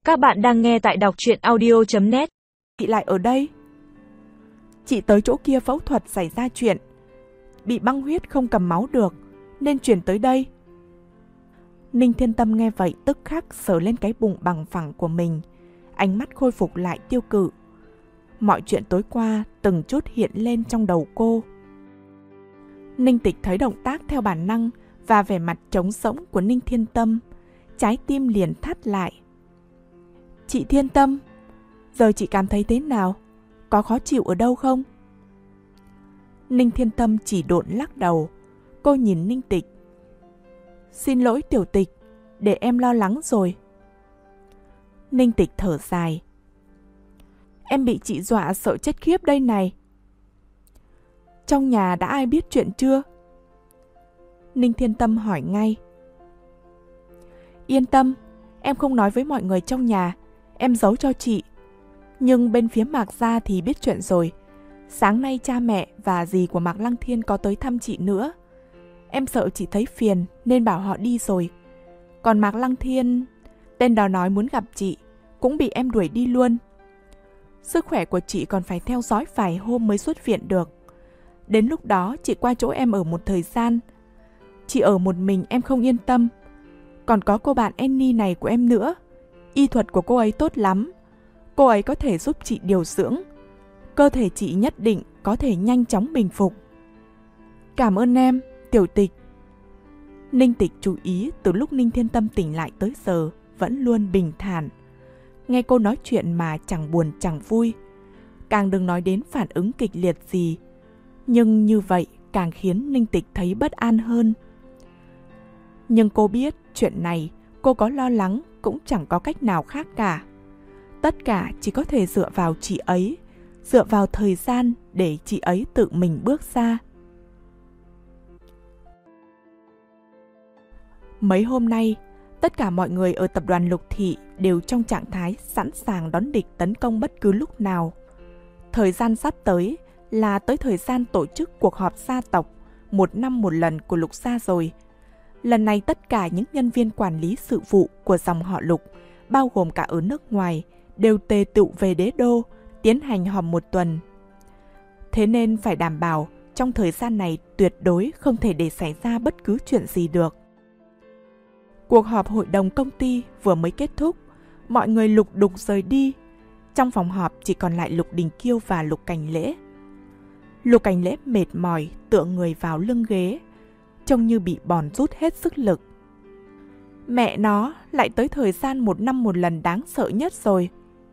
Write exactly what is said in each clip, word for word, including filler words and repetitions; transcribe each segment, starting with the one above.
Các bạn đang nghe tại đọc truyện audio chấm net. Chị lại ở đây. Chị tới chỗ kia phẫu thuật xảy ra chuyện. Bị băng huyết không cầm máu được, nên chuyển tới đây. Ninh Thiên Tâm nghe vậy tức khắc sờ lên cái bụng bằng phẳng của mình. Ánh mắt khôi phục lại tiêu cự. Mọi chuyện tối qua từng chút hiện lên trong đầu cô. Ninh Tịch thấy động tác theo bản năng và vẻ mặt trống rỗng của Ninh Thiên Tâm, trái tim liền thắt lại. Chị Thiên Tâm, giờ chị cảm thấy thế nào? Có khó chịu ở đâu không? Ninh Thiên Tâm chỉ độn lắc đầu. Cô nhìn Ninh Tịch. Xin lỗi Tiểu Tịch, để em lo lắng rồi. Ninh Tịch thở dài. Em bị chị dọa sợ chết khiếp đây này. Trong nhà đã ai biết chuyện chưa? Ninh Thiên Tâm hỏi ngay. Yên tâm, em không nói với mọi người trong nhà, em giấu cho chị. Nhưng bên phía Mạc Gia thì biết chuyện rồi. Sáng nay cha mẹ và dì của Mạc Lăng Thiên có tới thăm chị nữa. Em sợ chị thấy phiền nên bảo họ đi rồi. Còn Mạc Lăng Thiên, tên đó nói muốn gặp chị, cũng bị em đuổi đi luôn. Sức khỏe của chị còn phải theo dõi vài hôm mới xuất viện được. Đến lúc đó chị qua chỗ em ở một thời gian. Chị ở một mình em không yên tâm. Còn có cô bạn Annie này của em nữa. Y thuật của cô ấy tốt lắm. Cô ấy có thể giúp chị điều dưỡng. Cơ thể chị nhất định có thể nhanh chóng bình phục. Cảm ơn em, Tiểu Tịch. Ninh Tịch chú ý từ lúc Ninh Thiên Tâm tỉnh lại tới giờ vẫn luôn bình thản. Nghe cô nói chuyện mà chẳng buồn chẳng vui. Càng đừng nói đến phản ứng kịch liệt gì. Nhưng như vậy càng khiến Ninh Tịch thấy bất an hơn. Nhưng cô biết chuyện này cô có lo lắng cũng chẳng có cách nào khác cả. Tất cả chỉ có thể dựa vào chị ấy, dựa vào thời gian để chị ấy tự mình bước ra. Mấy hôm nay, tất cả mọi người ở tập đoàn Lục Thị đều trong trạng thái sẵn sàng đón địch tấn công bất cứ lúc nào. Thời gian sắp tới là tới thời gian tổ chức cuộc họp gia tộc một năm một lần của Lục gia rồi. Lần này tất cả những nhân viên quản lý sự vụ của dòng họ Lục, bao gồm cả ở nước ngoài, đều tề tựu về đế đô, tiến hành họp một tuần. Thế nên phải đảm bảo trong thời gian này tuyệt đối không thể để xảy ra bất cứ chuyện gì được. Cuộc họp hội đồng công ty vừa mới kết thúc, mọi người lục đục rời đi. Trong phòng họp chỉ còn lại Lục Đình Kiêu và Lục Cảnh Lễ. Lục Cảnh Lễ mệt mỏi tựa người vào lưng ghế, trông như bị bòn rút hết sức lực. Mẹ nó, lại tới thời gian một năm một lần đáng sợ nhất rồi.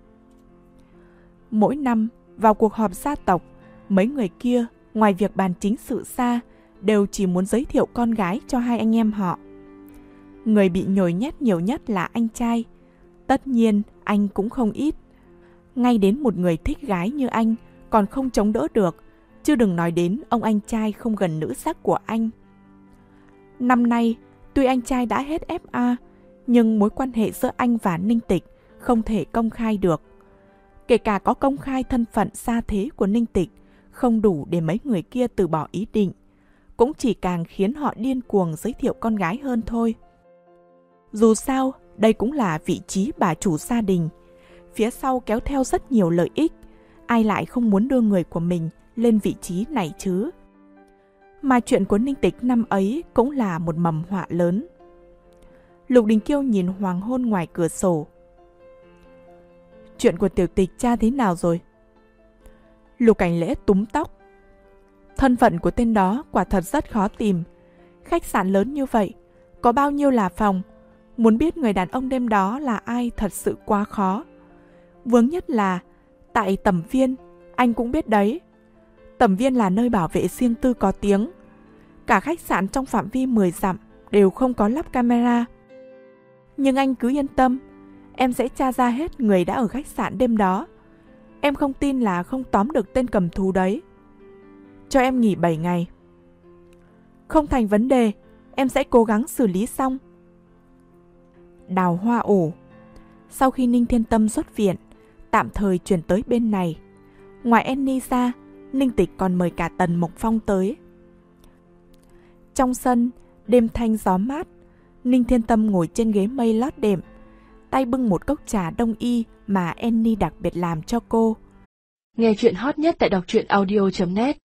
Mỗi năm, vào cuộc họp gia tộc, mấy người kia, ngoài việc bàn chính sự ra, đều chỉ muốn giới thiệu con gái cho hai anh em họ. Người bị nhồi nhét nhiều nhất là anh trai. Tất nhiên, anh cũng không ít. Ngay đến một người thích gái như anh còn không chống đỡ được, chứ đừng nói đến ông anh trai không gần nữ sắc của anh. Năm nay, tuy anh trai đã hết ép a, nhưng mối quan hệ giữa anh và Ninh Tịch không thể công khai được. Kể cả có công khai thân phận xa thế của Ninh Tịch, không đủ để mấy người kia từ bỏ ý định, cũng chỉ càng khiến họ điên cuồng giới thiệu con gái hơn thôi. Dù sao, đây cũng là vị trí bà chủ gia đình, phía sau kéo theo rất nhiều lợi ích, ai lại không muốn đưa người của mình lên vị trí này chứ. Mà chuyện của Ninh Tịch năm ấy cũng là một mầm họa lớn. Lục Đình Kiêu nhìn hoàng hôn ngoài cửa sổ. Chuyện của Tiểu Tịch cha thế nào rồi? Lục Cảnh Lễ túm tóc. Thân phận của tên đó quả thật rất khó tìm. Khách sạn lớn như vậy, có bao nhiêu là phòng, muốn biết người đàn ông đêm đó là ai thật sự quá khó. Vướng nhất là, tại Tẩm Viên, anh cũng biết đấy. Tẩm Viên là nơi bảo vệ riêng tư có tiếng. Cả khách sạn trong phạm vi mười dặm đều không có lắp camera. Nhưng anh cứ yên tâm, em sẽ tra ra hết người đã ở khách sạn đêm đó. Em không tin là không tóm được tên cầm thú đấy. Cho em nghỉ bảy ngày. Không thành vấn đề, em sẽ cố gắng xử lý xong. Đào Hoa ổ. Sau khi Ninh Thiên Tâm xuất viện, tạm thời chuyển tới bên này. Ngoài Annie ra, Ninh Tịch còn mời cả Tần Mộc Phong tới. Trong sân, đêm thanh gió mát, Ninh Thiên Tâm ngồi trên ghế mây lót đệm, tay bưng một cốc trà đông y mà Annie đặc biệt làm cho cô. Nghe chuyện hot nhất tại đọc truyện audio chấm net.